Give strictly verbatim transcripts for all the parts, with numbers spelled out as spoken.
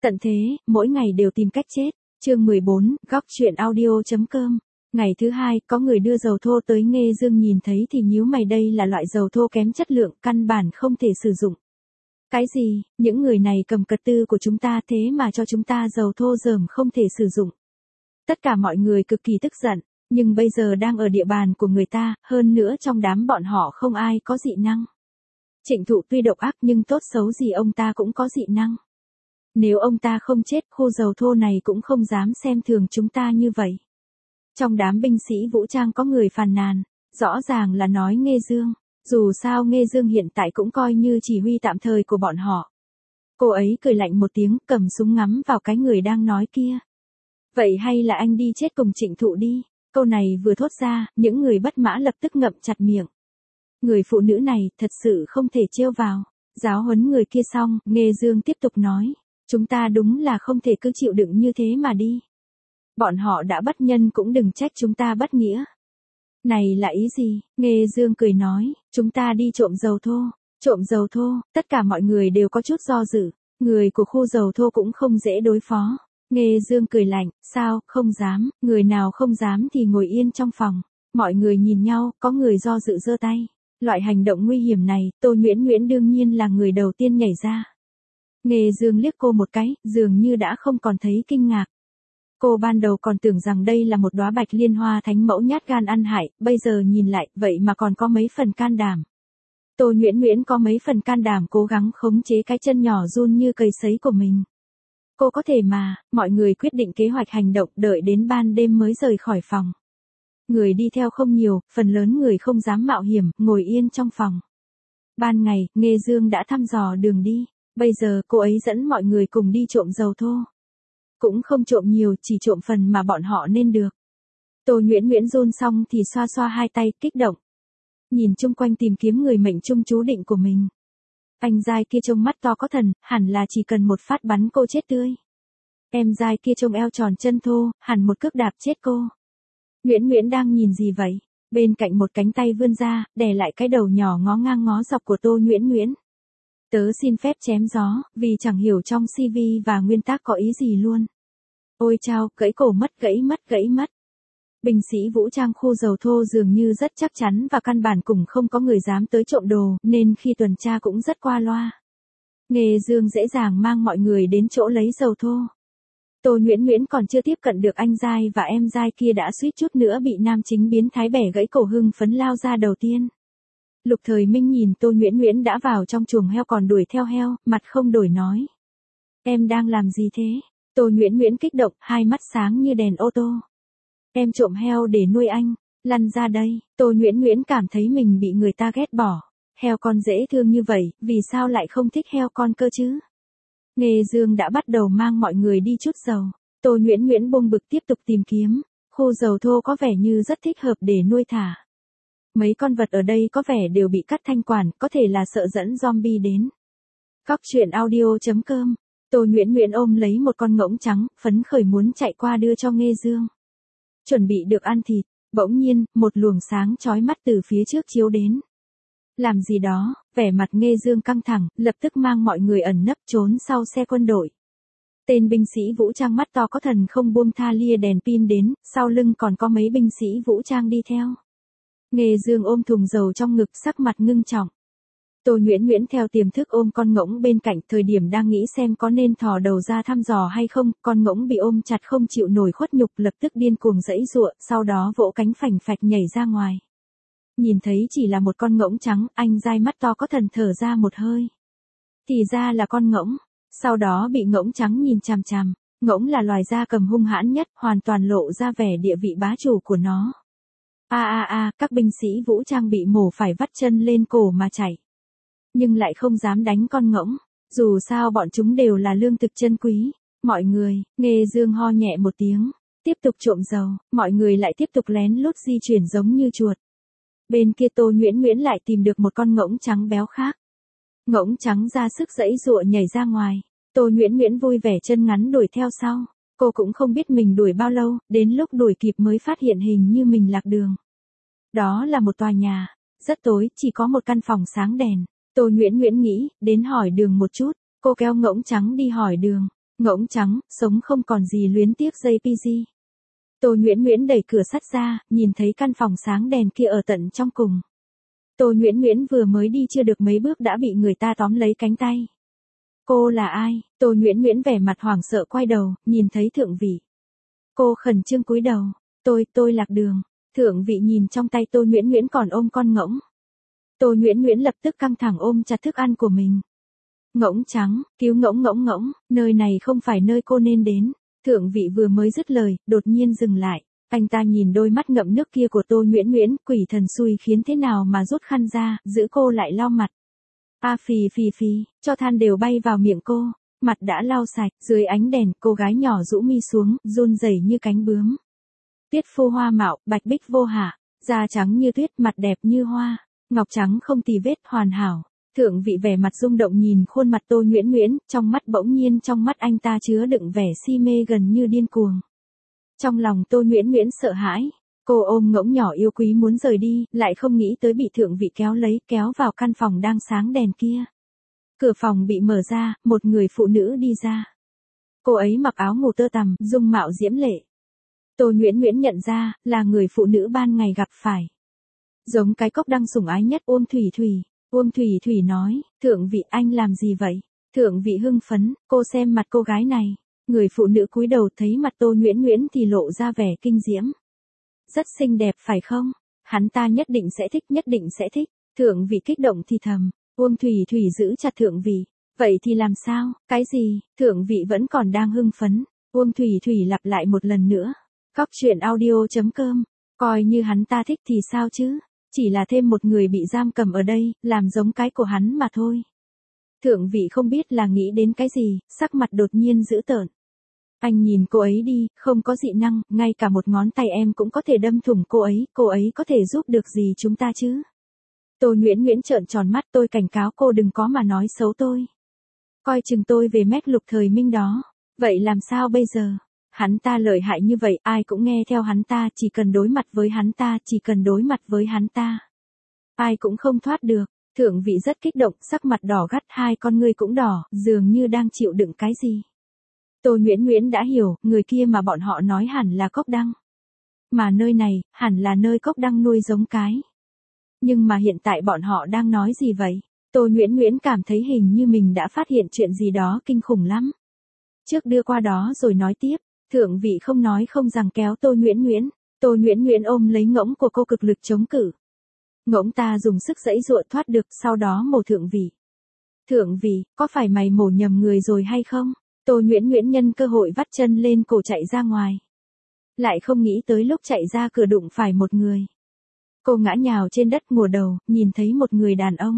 Tận thế, mỗi ngày đều tìm cách chết. Chương mười bốn, góc truyện audio.com. Ngày thứ hai, có người đưa dầu thô tới Nghê Dương, nhìn thấy thì nhíu mày, đây là loại dầu thô kém chất lượng, căn bản không thể sử dụng. Cái gì, những người này cầm cật tư của chúng ta thế mà cho chúng ta dầu thô dởm không thể sử dụng. Tất cả mọi người cực kỳ tức giận, nhưng bây giờ đang ở địa bàn của người ta, hơn nữa trong đám bọn họ không ai có dị năng. Trịnh Thụ tuy độc ác nhưng tốt xấu gì ông ta cũng có dị năng. Nếu ông ta không chết, khu dầu thô này cũng không dám xem thường chúng ta như vậy. Trong đám binh sĩ vũ trang có người phàn nàn, rõ ràng là nói Nghê Dương, dù sao Nghê Dương hiện tại cũng coi như chỉ huy tạm thời của bọn họ. Cô ấy cười lạnh một tiếng, cầm súng ngắm vào cái người đang nói kia. Vậy hay là anh đi chết cùng Trịnh Thụ đi. Câu này vừa thốt ra, những người bất mã lập tức ngậm chặt miệng. Người phụ nữ này thật sự không thể trêu vào. Giáo huấn người kia xong, Nghê Dương tiếp tục nói, chúng ta đúng là không thể cứ chịu đựng như thế mà đi. Bọn họ đã bất nhân cũng đừng trách chúng ta bất nghĩa. Này là ý gì? Nghê Dương cười nói, chúng ta đi trộm dầu thô. Trộm dầu thô, tất cả mọi người đều có chút do dự. Người của khu dầu thô cũng không dễ đối phó. Nghê Dương cười lạnh, sao, không dám, người nào không dám thì ngồi yên trong phòng. Mọi người nhìn nhau, có người do dự giơ tay. Loại hành động nguy hiểm này, Tô Nhuyễn Nhuyễn đương nhiên là người đầu tiên nhảy ra. Nghê Dương liếc cô một cái, dường như đã không còn thấy kinh ngạc. Cô ban đầu còn tưởng rằng đây là một đóa bạch liên hoa thánh mẫu nhát gan ăn hại, bây giờ nhìn lại, vậy mà còn có mấy phần can đảm. Tô Nhuyễn Nhuyễn có mấy phần can đảm cố gắng khống chế cái chân nhỏ run như cầy sấy của mình. Cô có thể mà, mọi người quyết định kế hoạch hành động, đợi đến ban đêm mới rời khỏi phòng. Người đi theo không nhiều, phần lớn người không dám mạo hiểm, ngồi yên trong phòng. Ban ngày, Nghê Dương đã thăm dò đường đi, bây giờ cô ấy dẫn mọi người cùng đi trộm dầu thô. Cũng không trộm nhiều, chỉ trộm phần mà bọn họ nên được. Tô Nhuyễn Nhuyễn run xong thì xoa xoa hai tay, kích động. Nhìn chung quanh tìm kiếm người mệnh trung chú định của mình. Anh giai kia trông mắt to có thần, hẳn là chỉ cần một phát bắn cô chết tươi. Em giai kia trông eo tròn chân thô, hẳn một cước đạp chết cô. Nhuyễn Nhuyễn đang nhìn gì vậy? Bên cạnh một cánh tay vươn ra, đè lại cái đầu nhỏ ngó ngang ngó dọc của Tô Nhuyễn Nhuyễn. Tớ xin phép chém gió, vì chẳng hiểu trong xê vê và nguyên tắc có ý gì luôn. Ôi chao, gãy cổ mất, gãy mất, gãy mất. Binh sĩ vũ trang khu dầu thô dường như rất chắc chắn và căn bản cũng không có người dám tới trộm đồ, nên khi tuần tra cũng rất qua loa. Nghê Dương dễ dàng mang mọi người đến chỗ lấy dầu thô. Tô Nhuyễn Nhuyễn còn chưa tiếp cận được anh giai và em giai kia đã suýt chút nữa bị nam chính biến thái bẻ gãy cổ hưng phấn lao ra đầu tiên. Lục Thời Minh nhìn Tô Nhuyễn Nhuyễn đã vào trong chuồng heo còn đuổi theo heo, mặt không đổi nói. Em đang làm gì thế? Tô Nhuyễn Nhuyễn kích động, hai mắt sáng như đèn ô tô. Em trộm heo để nuôi anh, lăn ra đây. Tô Nhuyễn Nhuyễn cảm thấy mình bị người ta ghét bỏ. Heo con dễ thương như vậy, vì sao lại không thích heo con cơ chứ? Nghê Dương đã bắt đầu mang mọi người đi chút dầu. Tô Nhuyễn Nhuyễn bông bực tiếp tục tìm kiếm. Khu dầu thô có vẻ như rất thích hợp để nuôi thả. Mấy con vật ở đây có vẻ đều bị cắt thanh quản, có thể là sợ dẫn zombie đến. Góc truyện audio.com. Tô Nhuyễn Nhuyễn ôm lấy một con ngỗng trắng, phấn khởi muốn chạy qua đưa cho Nghê Dương. Chuẩn bị được ăn thịt, bỗng nhiên, một luồng sáng chói mắt từ phía trước chiếu đến. Làm gì đó, vẻ mặt Nghê Dương căng thẳng, lập tức mang mọi người ẩn nấp trốn sau xe quân đội. Tên binh sĩ vũ trang mắt to có thần không buông tha lia đèn pin đến, sau lưng còn có mấy binh sĩ vũ trang đi theo. Nghê Dương ôm thùng dầu trong ngực, sắc mặt ngưng trọng. Tô Nhuyễn Nhuyễn theo tiềm thức ôm con ngỗng bên cạnh, thời điểm đang nghĩ xem có nên thò đầu ra thăm dò hay không, con ngỗng bị ôm chặt không chịu nổi khuất nhục, lập tức điên cuồng giãy giụa, sau đó vỗ cánh phành phạch nhảy ra ngoài. Nhìn thấy chỉ là một con ngỗng trắng, anh giai mắt to có thần thở ra một hơi. Thì ra là con ngỗng, sau đó bị ngỗng trắng nhìn chằm chằm. Ngỗng là loài gia cầm hung hãn nhất, hoàn toàn lộ ra vẻ địa vị bá chủ của nó. A a a, các binh sĩ vũ trang bị mổ phải vắt chân lên cổ mà chạy. Nhưng lại không dám đánh con ngỗng, dù sao bọn chúng đều là lương thực chân quý. Mọi người, Nghê Dương ho nhẹ một tiếng, tiếp tục trộm dầu, mọi người lại tiếp tục lén lút di chuyển giống như chuột. Bên kia Tô Nhuyễn Nhuyễn lại tìm được một con ngỗng trắng béo khác. Ngỗng trắng ra sức giãy giụa nhảy ra ngoài, Tô Nhuyễn Nhuyễn vui vẻ chân ngắn đuổi theo sau. Cô cũng không biết mình đuổi bao lâu, đến lúc đuổi kịp mới phát hiện hình như mình lạc đường. Đó là một tòa nhà, rất tối, chỉ có một căn phòng sáng đèn. Tô Nhuyễn Nhuyễn nghĩ, đến hỏi đường một chút, cô kéo ngỗng trắng đi hỏi đường. Ngỗng trắng, sống không còn gì luyến tiếc gi pê giê. Tô Nguyễn Nguyễn đẩy cửa sắt ra, nhìn thấy căn phòng sáng đèn kia ở tận trong cùng. Tô Nguyễn Nguyễn vừa mới đi chưa được mấy bước đã bị người ta tóm lấy cánh tay. Cô là ai? Tô Nguyễn Nguyễn vẻ mặt hoảng sợ quay đầu, nhìn thấy Thượng Vị. Cô khẩn trương cúi đầu. Tôi, tôi lạc đường. Thượng Vị nhìn trong tay Tô Nguyễn Nguyễn còn ôm con ngỗng. Tô Nguyễn Nguyễn lập tức căng thẳng ôm chặt thức ăn của mình. Ngỗng trắng, cứu ngỗng ngỗng ngỗng, nơi này không phải nơi cô nên đến. Thượng Vị vừa mới dứt lời, đột nhiên dừng lại. Anh ta nhìn đôi mắt ngậm nước kia của Tô Nguyễn Nguyễn, quỷ thần xui khiến thế nào mà rút khăn ra, giữ cô lại lau mặt. A à, phì phì phì, cho than đều bay vào miệng cô, mặt đã lau sạch, dưới ánh đèn, cô gái nhỏ rũ mi xuống, run rẩy như cánh bướm. Tiết Phu hoa mạo, bạch bích vô hạ, da trắng như tuyết, mặt đẹp như hoa, ngọc trắng không tì vết, hoàn hảo. Thượng Vị vẻ mặt rung động nhìn khuôn mặt Tô Nguyễn Nguyễn, trong mắt bỗng nhiên trong mắt anh ta chứa đựng vẻ si mê gần như điên cuồng. Trong lòng Tô Nguyễn Nguyễn sợ hãi, cô ôm ngỗng nhỏ yêu quý muốn rời đi, lại không nghĩ tới bị Thượng Vị kéo lấy, kéo vào căn phòng đang sáng đèn kia. Cửa phòng bị mở ra, một người phụ nữ đi ra. Cô ấy mặc áo ngủ tơ tằm, dung mạo diễm lệ. Tô Nguyễn Nguyễn nhận ra, là người phụ nữ ban ngày gặp phải. Giống cái cốc đang sủng ái nhất Uông Thủy Thủy. Uông Thủy Thủy nói, Thượng Vị anh làm gì vậy? Thượng Vị hưng phấn, cô xem mặt cô gái này. Người phụ nữ cúi đầu thấy mặt Tô Nguyễn Nguyễn thì lộ ra vẻ kinh diễm. Rất xinh đẹp phải không? Hắn ta nhất định sẽ thích, nhất định sẽ thích. Thượng Vị kích động thì thầm. Uông Thủy Thủy giữ chặt Thượng Vị. Vậy thì làm sao? Cái gì? Thượng Vị vẫn còn đang hưng phấn. Uông Thủy Thủy lặp lại một lần nữa. Góc truyện audio chấm com. Coi như hắn ta thích thì sao chứ? Chỉ là thêm một người bị giam cầm ở đây, làm giống cái của hắn mà thôi. Thượng Vị không biết là nghĩ đến cái gì, sắc mặt đột nhiên dữ tợn. Anh nhìn cô ấy đi, không có dị năng, ngay cả một ngón tay em cũng có thể đâm thủng cô ấy, cô ấy có thể giúp được gì chúng ta chứ? Tô Nguyễn Nguyễn trợn tròn mắt, tôi cảnh cáo cô đừng có mà nói xấu tôi. Coi chừng tôi về mét Lục Thời Minh đó. Vậy làm sao bây giờ? Hắn ta lợi hại như vậy, ai cũng nghe theo hắn ta, chỉ cần đối mặt với hắn ta, chỉ cần đối mặt với hắn ta. Ai cũng không thoát được. Thượng Vị rất kích động, sắc mặt đỏ gắt, hai con ngươi cũng đỏ, dường như đang chịu đựng cái gì. Tô Nguyễn Nguyễn đã hiểu, người kia mà bọn họ nói hẳn là Cốc Đăng. Mà nơi này, hẳn là nơi Cốc Đăng nuôi giống cái. Nhưng mà hiện tại bọn họ đang nói gì vậy? Tô Nguyễn Nguyễn cảm thấy hình như mình đã phát hiện chuyện gì đó kinh khủng lắm. Trước đưa qua đó rồi nói tiếp, Thượng Vị không nói không rằng kéo Tô Nguyễn Nguyễn. Tô Nguyễn Nguyễn ôm lấy ngỗng của cô cực lực chống cự. Ngỗng ta dùng sức giãy giụa thoát được, sau đó mổ Thượng Vị. Thượng Vị, có phải mày mổ nhầm người rồi hay không? Tô Nguyễn Nguyễn nhân cơ hội vắt chân lên cổ chạy ra ngoài. Lại không nghĩ tới lúc chạy ra cửa đụng phải một người. Cô ngã nhào trên đất ngửa đầu, nhìn thấy một người đàn ông.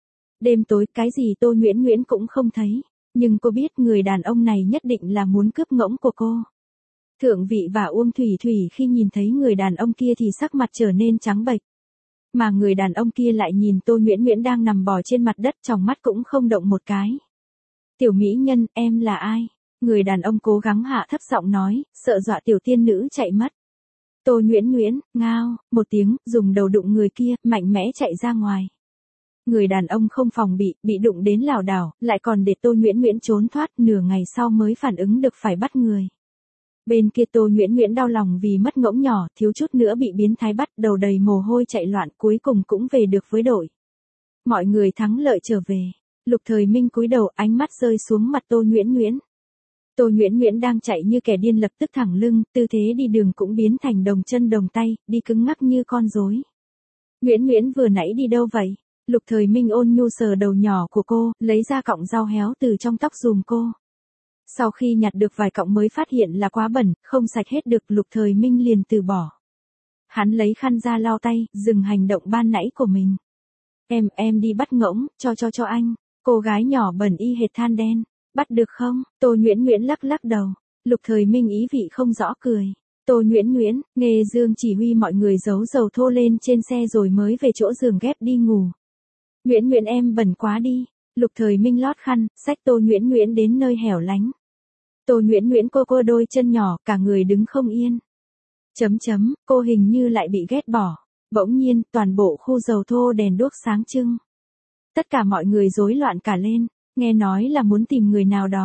Đêm tối, cái gì Tô Nguyễn Nguyễn cũng không thấy. Nhưng cô biết người đàn ông này nhất định là muốn cướp ngỗng của cô. Thượng Vị và Uông Thủy Thủy khi nhìn thấy người đàn ông kia thì sắc mặt trở nên trắng bệch. Mà người đàn ông kia lại nhìn Tô Nguyễn Nguyễn đang nằm bò trên mặt đất, trong mắt cũng không động một cái. Tiểu mỹ nhân, em là ai? Người đàn ông cố gắng hạ thấp giọng nói, sợ dọa tiểu tiên nữ chạy mất. Tô Nguyễn Nguyễn, ngao, một tiếng, dùng đầu đụng người kia, mạnh mẽ chạy ra ngoài. Người đàn ông không phòng bị, bị đụng đến lảo đảo, lại còn để Tô Nguyễn Nguyễn trốn thoát, nửa ngày sau mới phản ứng được phải bắt người. Bên kia Tô Nguyễn Nguyễn đau lòng vì mất ngỗng nhỏ, thiếu chút nữa bị biến thái bắt, đầu đầy mồ hôi chạy loạn, cuối cùng cũng về được với đội. Mọi người thắng lợi trở về. Lục Thời Minh cúi đầu, ánh mắt rơi xuống mặt Tô Nguyễn Nguyễn. Tô Nguyễn Nguyễn đang chạy như kẻ điên, lập tức thẳng lưng, tư thế đi đường cũng biến thành đồng chân đồng tay, đi cứng ngắc như con rối. Nguyễn Nguyễn vừa nãy đi đâu vậy? Lục Thời Minh ôn nhu sờ đầu nhỏ của cô, lấy ra cọng rau héo từ trong tóc giùm cô. Sau khi nhặt được vài cọng mới phát hiện là quá bẩn, không sạch hết được, Lục Thời Minh liền từ bỏ. Hắn lấy khăn ra lau tay, dừng hành động ban nãy của mình. Em, em đi bắt ngỗng, cho cho cho anh. Cô gái nhỏ bẩn y hệt than đen. Bắt được không? Tô Nguyễn Nguyễn lắc lắc đầu. Lục Thời Minh ý vị không rõ cười. Tô Nguyễn Nguyễn, Nghê Dương chỉ huy mọi người giấu dầu thô lên trên xe rồi mới về chỗ giường ghép đi ngủ. Nguyễn Nguyễn em bẩn quá đi. Lục Thời Minh lót khăn, xách Tô Nguyễn Nguyễn đến nơi hẻo lánh. Tô Nguyễn Nguyễn cô cô đôi chân nhỏ, cả người đứng không yên. Chấm chấm, cô hình như lại bị ghét bỏ. Bỗng nhiên, toàn bộ khu dầu thô đèn đuốc sáng trưng. Tất cả mọi người rối loạn cả lên, nghe nói là muốn tìm người nào đó.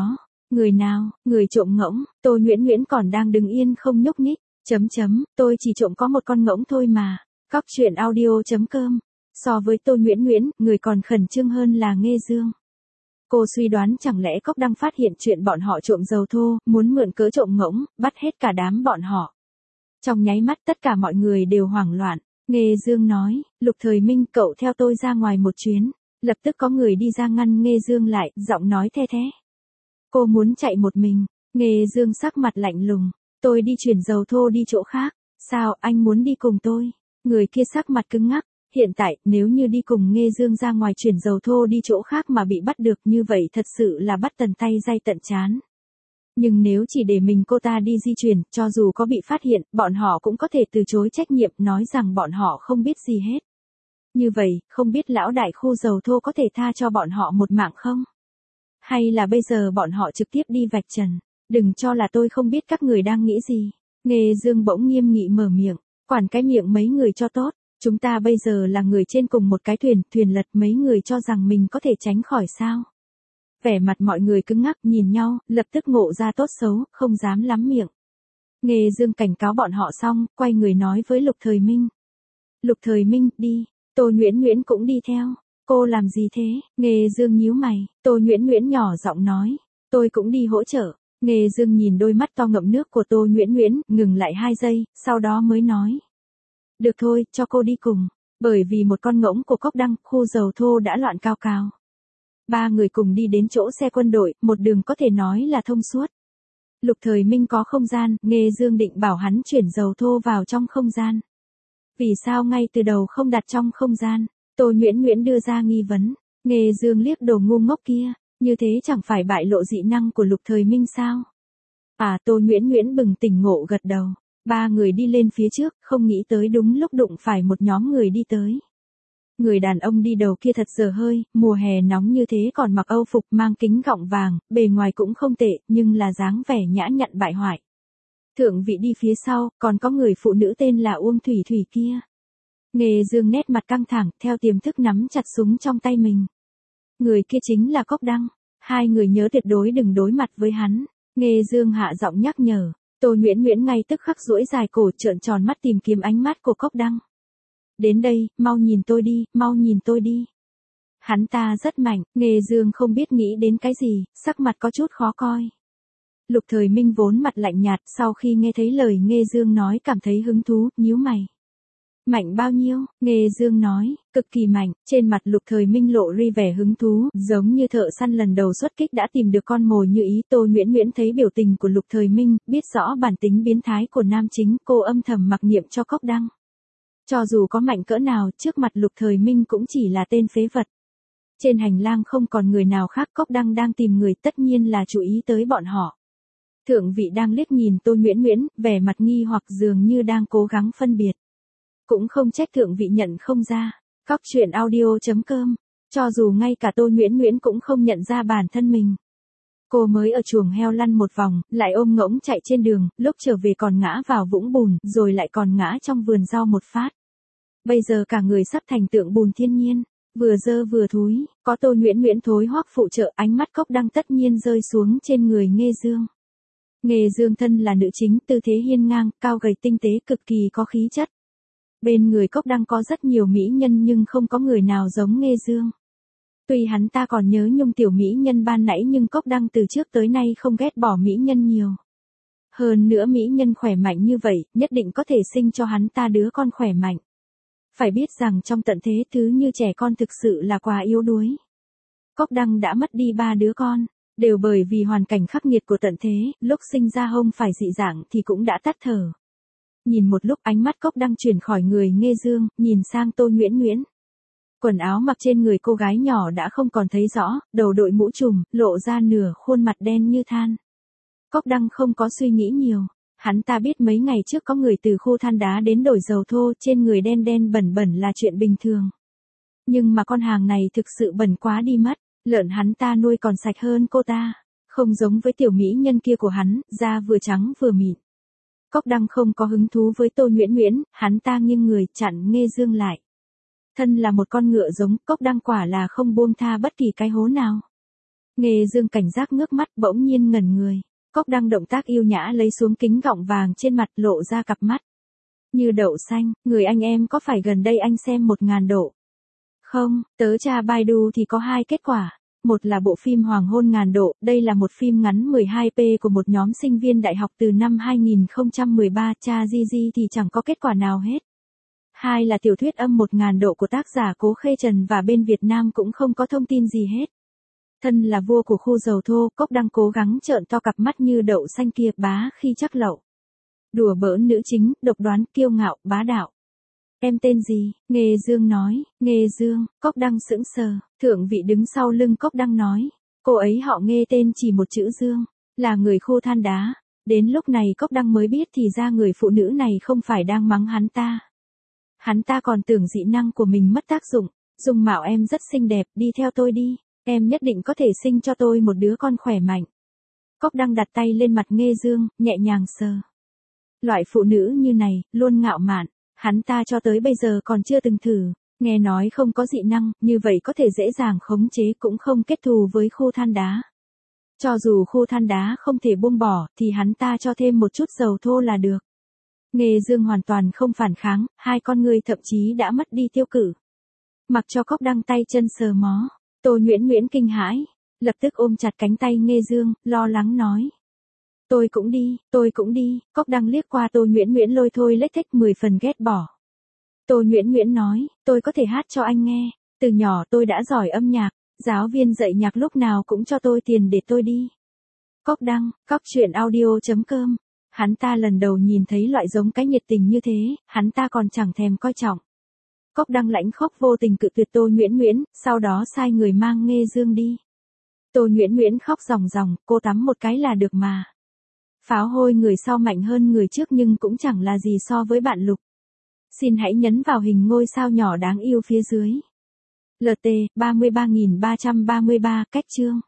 Người nào, người trộm ngỗng, Tô Nguyễn Nguyễn còn đang đứng yên không nhúc nhích, chấm chấm, tôi chỉ trộm có một con ngỗng thôi mà. Góc chuyện audio.com. So với Tô Nguyễn Nguyễn, người còn khẩn trương hơn là Nghê Dương. Cô suy đoán chẳng lẽ Cốc Đăng phát hiện chuyện bọn họ trộm dầu thô, muốn mượn cớ trộm ngỗng, bắt hết cả đám bọn họ. Trong nháy mắt tất cả mọi người đều hoảng loạn. Nghê Dương nói, Lục Thời Minh cậu theo tôi ra ngoài một chuyến. Lập tức có người đi ra ngăn Nghê Dương lại, giọng nói the thế. Cô muốn chạy một mình. Nghê Dương sắc mặt lạnh lùng. Tôi đi chuyển dầu thô đi chỗ khác. Sao anh muốn đi cùng tôi? Người kia sắc mặt cứng ngắc. Hiện tại, nếu như đi cùng Nghê Dương ra ngoài chuyển dầu thô đi chỗ khác mà bị bắt được như vậy thật sự là bắt tần tay day tận chán. Nhưng nếu chỉ để mình cô ta đi di chuyển, cho dù có bị phát hiện, bọn họ cũng có thể từ chối trách nhiệm, nói rằng bọn họ không biết gì hết. Như vậy, không biết lão đại khu dầu thô có thể tha cho bọn họ một mạng không? Hay là bây giờ bọn họ trực tiếp đi vạch trần? Đừng cho là tôi không biết các người đang nghĩ gì. Nghê Dương bỗng nghiêm nghị mở miệng, quản cái miệng mấy người cho tốt. Chúng ta bây giờ là người trên cùng một cái thuyền, thuyền lật mấy người cho rằng mình có thể tránh khỏi sao? Vẻ mặt mọi người cứng ngắc nhìn nhau, lập tức ngộ ra tốt xấu, không dám lắm miệng. Nghê Dương cảnh cáo bọn họ xong, quay người nói với Lục Thời Minh. Lục Thời Minh, đi. Tô Nguyễn Nguyễn cũng đi theo. Cô làm gì thế? Nghê Dương nhíu mày. Tô Nguyễn Nguyễn nhỏ giọng nói. Tôi cũng đi hỗ trợ. Nghê Dương nhìn đôi mắt to ngậm nước của Tô Nguyễn Nguyễn, ngừng lại hai giây, sau đó mới nói. Được thôi, cho cô đi cùng. Bởi vì một con ngỗng của Cốc Đăng, khu dầu thô đã loạn cao cao. Ba người cùng đi đến chỗ xe quân đội, một đường có thể nói là thông suốt. Lục Thời Minh có không gian, Nghê Dương định bảo hắn chuyển dầu thô vào trong không gian. Vì sao ngay từ đầu không đặt trong không gian? Tô Nguyễn Nguyễn đưa ra nghi vấn. Nghê Dương liếc đồ ngu ngốc kia, như thế chẳng phải bại lộ dị năng của Lục Thời Minh sao? À, Tô Nguyễn Nguyễn bừng tỉnh ngộ gật đầu. Ba người đi lên phía trước, không nghĩ tới đúng lúc đụng phải một nhóm người đi tới. Người đàn ông đi đầu kia thật dở hơi, mùa hè nóng như thế còn mặc âu phục mang kính gọng vàng, bề ngoài cũng không tệ, nhưng là dáng vẻ nhã nhặn bại hoại. Thượng vị đi phía sau, còn có người phụ nữ tên là Uông Thủy Thủy kia. Nghê Dương nét mặt căng thẳng, theo tiềm thức nắm chặt súng trong tay mình. Người kia chính là Cốc Đăng. Hai người nhớ tuyệt đối đừng đối mặt với hắn. Nghê Dương hạ giọng nhắc nhở. Tô Nguyễn Nguyễn ngay tức khắc duỗi dài cổ trợn tròn mắt tìm kiếm ánh mắt của Cốc Đăng. Đến đây, mau nhìn tôi đi, mau nhìn tôi đi. Hắn ta rất mạnh, Nghê Dương không biết nghĩ đến cái gì, sắc mặt có chút khó coi. Lục Thời Minh vốn mặt lạnh nhạt, sau khi nghe thấy lời Nghê Dương nói cảm thấy hứng thú, nhíu mày. Mạnh bao nhiêu? Nghê Dương nói, cực kỳ mạnh, trên mặt Lục Thời Minh lộ ri vẻ hứng thú, giống như thợ săn lần đầu xuất kích đã tìm được con mồi như ý. Tô Nguyễn Nguyễn thấy biểu tình của Lục Thời Minh, biết rõ bản tính biến thái của nam chính, cô âm thầm mặc niệm cho Cốc Đăng. Cho dù có mạnh cỡ nào, trước mặt Lục Thời Minh cũng chỉ là tên phế vật. Trên hành lang không còn người nào khác, Cốc Đăng đang tìm người, tất nhiên là chú ý tới bọn họ. Thượng vị đang liếc nhìn Tô Nguyễn Nguyễn, vẻ mặt nghi hoặc dường như đang cố gắng phân biệt. Cũng không trách thượng vị nhận không ra. Góc chuyện audio.com. Cho dù ngay cả Tô Nguyễn Nguyễn cũng không nhận ra bản thân mình. Cô mới ở chuồng heo lăn một vòng, lại ôm ngỗng chạy trên đường, lúc trở về còn ngã vào vũng bùn, rồi lại còn ngã trong vườn rau một phát. Bây giờ cả người sắp thành tượng bùn thiên nhiên, vừa dơ vừa thúi, có Tô Nguyễn Nguyễn thối hoắc phụ trợ, ánh mắt Cốc Đăng tất nhiên rơi xuống trên người Nghê Dương. Nghê Dương thân là nữ chính, tư thế hiên ngang, cao gầy tinh tế, cực kỳ có khí chất. Bên người Cốc Đăng có rất nhiều mỹ nhân nhưng không có người nào giống Nghê Dương. Tuy hắn ta còn nhớ nhung tiểu mỹ nhân ban nãy nhưng Cốc Đăng từ trước tới nay không ghét bỏ mỹ nhân nhiều. Hơn nữa mỹ nhân khỏe mạnh như vậy, nhất định có thể sinh cho hắn ta đứa con khỏe mạnh. Phải biết rằng trong tận thế thứ như trẻ con thực sự là quá yếu đuối. Cốc Đăng đã mất đi ba đứa con, đều bởi vì hoàn cảnh khắc nghiệt của tận thế, lúc sinh ra không phải dị dạng thì cũng đã tắt thở. Nhìn một lúc ánh mắt Cốc Đăng chuyển khỏi người Nghê Dương, nhìn sang Tô Nguyễn Nguyễn. Quần áo mặc trên người cô gái nhỏ đã không còn thấy rõ, đầu đội mũ trùm, lộ ra nửa khuôn mặt đen như than. Cốc Đăng không có suy nghĩ nhiều. Hắn ta biết mấy ngày trước có người từ khu than đá đến đổi dầu thô, trên người đen đen bẩn bẩn là chuyện bình thường. Nhưng mà con hàng này thực sự bẩn quá đi mất, lợn hắn ta nuôi còn sạch hơn cô ta. Không giống với tiểu mỹ nhân kia của hắn, da vừa trắng vừa mịn. Cốc Đăng không có hứng thú với Tô Nguyễn Nguyễn, hắn ta nghiêng người chặn Nghê Dương lại. Thân là một con ngựa giống, Cốc Đăng quả là không buông tha bất kỳ cái hố nào. Nghê Dương cảnh giác ngước mắt bỗng nhiên ngẩn người. Cốc Đăng động tác yêu nhã lấy xuống kính gọng vàng trên mặt lộ ra cặp mắt. Như đậu xanh, người anh em có phải gần đây anh xem một ngàn độ? Không, tớ tra Baidu thì có hai kết quả. Một là bộ phim Hoàng hôn ngàn độ, đây là một phim ngắn mười hai p của một nhóm sinh viên đại học từ năm hai nghìn không trăm mười ba, tra Gigi thì chẳng có kết quả nào hết. Hai là tiểu thuyết âm một ngàn độ của tác giả Cố Khê Trần và bên Việt Nam cũng không có thông tin gì hết. Thân là vua của khu dầu thô, Cốc Đăng cố gắng trợn to cặp mắt như đậu xanh kia bá khi chắc lậu. Đùa bỡn nữ chính, độc đoán, kiêu ngạo, bá đạo. Em tên gì? Nghê Dương nói. Nghê Dương. Cốc Đăng sững sờ. Thượng vị đứng sau lưng Cốc Đăng nói. Cô ấy họ Nghê tên chỉ một chữ Dương. Là người khu than đá. Đến lúc này Cốc Đăng mới biết thì ra người phụ nữ này không phải đang mắng hắn ta. Hắn ta còn tưởng dị năng của mình mất tác dụng. Dung mạo em rất xinh đẹp, đi theo tôi đi. Em nhất định có thể sinh cho tôi một đứa con khỏe mạnh. Cốc Đăng đặt tay lên mặt Nghê Dương, nhẹ nhàng sờ. Loại phụ nữ như này, luôn ngạo mạn. Hắn ta cho tới bây giờ còn chưa từng thử. Nghe nói không có dị năng, như vậy có thể dễ dàng khống chế cũng không kết thù với khu than đá. Cho dù khu than đá không thể buông bỏ, thì hắn ta cho thêm một chút dầu thô là được. Nghê Dương hoàn toàn không phản kháng, hai con người thậm chí đã mất đi tiêu cử. Mặc cho Cốc Đăng tay chân sờ mó. Tô Nhuyễn Nhuyễn kinh hãi, lập tức ôm chặt cánh tay Nghê Dương, lo lắng nói. Tôi cũng đi, tôi cũng đi. Cốc Đăng liếc qua Tô Nhuyễn Nhuyễn lôi thôi lếch thếch mười phần ghét bỏ. Tô Nhuyễn Nhuyễn nói, tôi có thể hát cho anh nghe. Từ nhỏ tôi đã giỏi âm nhạc, giáo viên dạy nhạc lúc nào cũng cho tôi tiền để tôi đi. Cốc Đăng, cóc truyện audio chấm com. Hắn ta lần đầu nhìn thấy loại giống cái nhiệt tình như thế, hắn ta còn chẳng thèm coi trọng. Cốc Đăng lãnh khốc vô tình cự tuyệt Tô Nhuyễn Nhuyễn, sau đó sai người mang Nghê Dương đi. Tô Nhuyễn Nhuyễn khóc ròng ròng, cô tắm một cái là được mà. Pháo hôi người sau mạnh hơn người trước nhưng cũng chẳng là gì so với bạn Lục. Xin hãy nhấn vào hình ngôi sao nhỏ đáng yêu phía dưới. lờ tê ba mươi ba nghìn ba trăm ba mươi ba cách chương.